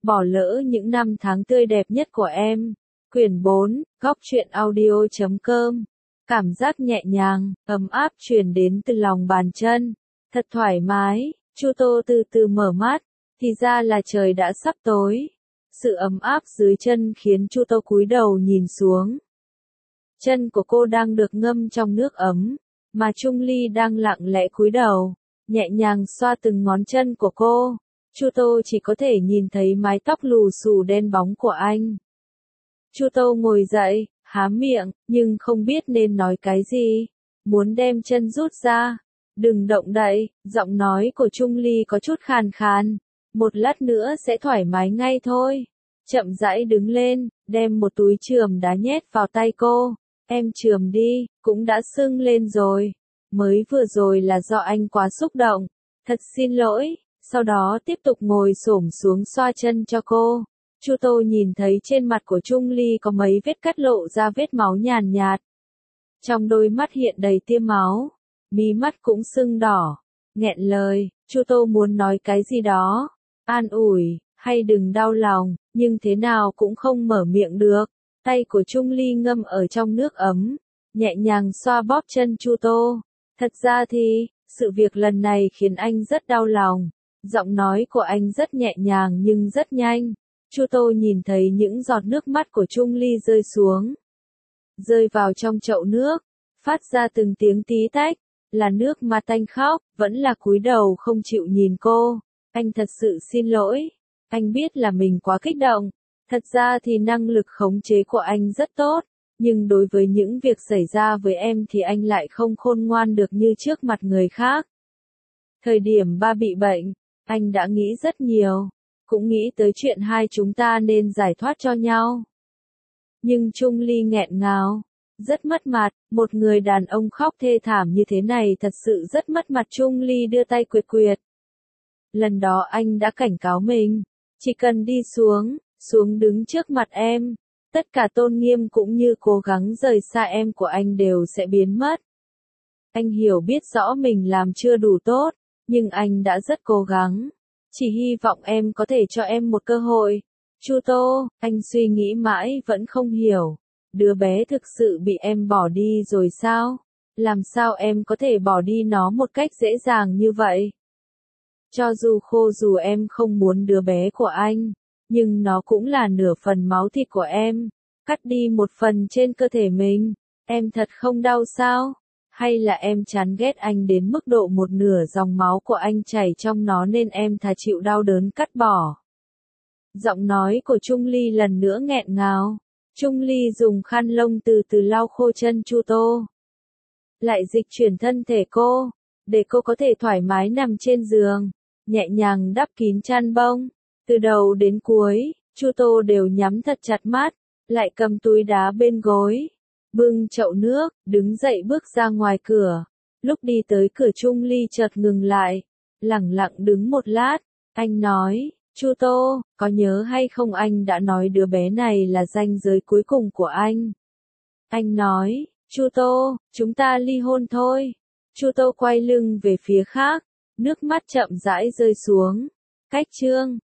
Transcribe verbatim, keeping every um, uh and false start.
bỏ lỡ những năm tháng tươi đẹp nhất của em. Quyển bốn, góc truyện audio chấm com. Cảm giác nhẹ nhàng, ấm áp truyền đến từ lòng bàn chân. Thật thoải mái, Chu Tô từ từ mở mắt, thì ra là trời đã sắp tối. Sự ấm áp dưới chân khiến Chu Tô cúi đầu nhìn xuống. Chân của cô đang được ngâm trong nước ấm, mà Trung Ly đang lặng lẽ cúi đầu, nhẹ nhàng xoa từng ngón chân của cô. Chu Tô chỉ có thể nhìn thấy mái tóc lù xù đen bóng của anh. Chu Tô ngồi dậy, há miệng, nhưng không biết nên nói cái gì. Muốn đem chân rút ra. Đừng động đậy, giọng nói của Trung Ly có chút khàn khàn. Một lát nữa sẽ thoải mái ngay thôi. Chậm rãi đứng lên, đem một túi chườm đá nhét vào tay cô. Em chườm đi, cũng đã sưng lên rồi. Mới vừa rồi là do anh quá xúc động. Thật xin lỗi. Sau đó tiếp tục ngồi xổm xuống xoa chân cho cô. Chu Tô nhìn thấy trên mặt của Trung Ly có mấy vết cắt lộ ra vết máu nhàn nhạt. Trong đôi mắt hiện đầy tia máu, mí mắt cũng sưng đỏ. Nghẹn lời, Chu Tô muốn nói cái gì đó, an ủi, hay đừng đau lòng, nhưng thế nào cũng không mở miệng được. Tay của Trung Ly ngâm ở trong nước ấm, nhẹ nhàng xoa bóp chân Chu Tô. Thật ra thì, sự việc lần này khiến anh rất đau lòng. Giọng nói của anh rất nhẹ nhàng nhưng rất nhanh. Chu Tô nhìn thấy những giọt nước mắt của Trung Ly rơi xuống. Rơi vào trong chậu nước, phát ra từng tiếng tí tách, là nước mà anh khóc, vẫn là cúi đầu không chịu nhìn cô. Anh thật sự xin lỗi. Anh biết là mình quá kích động. Thật ra thì năng lực khống chế của anh rất tốt, nhưng đối với những việc xảy ra với em thì anh lại không khôn ngoan được như trước mặt người khác. Thời điểm ba bị bệnh, anh đã nghĩ rất nhiều, cũng nghĩ tới chuyện hai chúng ta nên giải thoát cho nhau. Nhưng Trung Ly nghẹn ngào, rất mất mặt, một người đàn ông khóc thê thảm như thế này thật sự rất mất mặt. Trung Ly đưa tay quyệt quyệt. Lần đó anh đã cảnh cáo mình, chỉ cần đi xuống, xuống đứng trước mặt em, tất cả tôn nghiêm cũng như cố gắng rời xa em của anh đều sẽ biến mất. Anh hiểu biết rõ mình làm chưa đủ tốt, nhưng anh đã rất cố gắng. Chỉ hy vọng em có thể cho em một cơ hội. Chu Tô, anh suy nghĩ mãi vẫn không hiểu. Đứa bé thực sự bị em bỏ đi rồi sao? Làm sao em có thể bỏ đi nó một cách dễ dàng như vậy? Cho dù khô dù em không muốn đứa bé của anh, nhưng nó cũng là nửa phần máu thịt của em. Cắt đi một phần trên cơ thể mình, em thật không đau sao? Hay là em chán ghét anh đến mức độ một nửa dòng máu của anh chảy trong nó nên em thà chịu đau đớn cắt bỏ? Giọng nói của Trung Ly lần nữa nghẹn ngào. Trung Ly dùng khăn lông từ từ lau khô chân Chu Tô. Lại dịch chuyển thân thể cô, để cô có thể thoải mái nằm trên giường, nhẹ nhàng đắp kín chăn bông. Từ đầu đến cuối, Chu Tô đều nhắm thật chặt mắt, lại cầm túi đá bên gối. Bưng chậu nước, đứng dậy bước ra ngoài cửa. Lúc đi tới cửa Trung Ly chợt ngừng lại, lẳng lặng đứng một lát. Anh nói, Chu Tô, có nhớ hay không anh đã nói đứa bé này là ranh giới cuối cùng của anh. Anh nói, Chu Tô, chúng ta ly hôn thôi. Chu Tô quay lưng về phía khác, nước mắt chậm rãi rơi xuống. Cách chương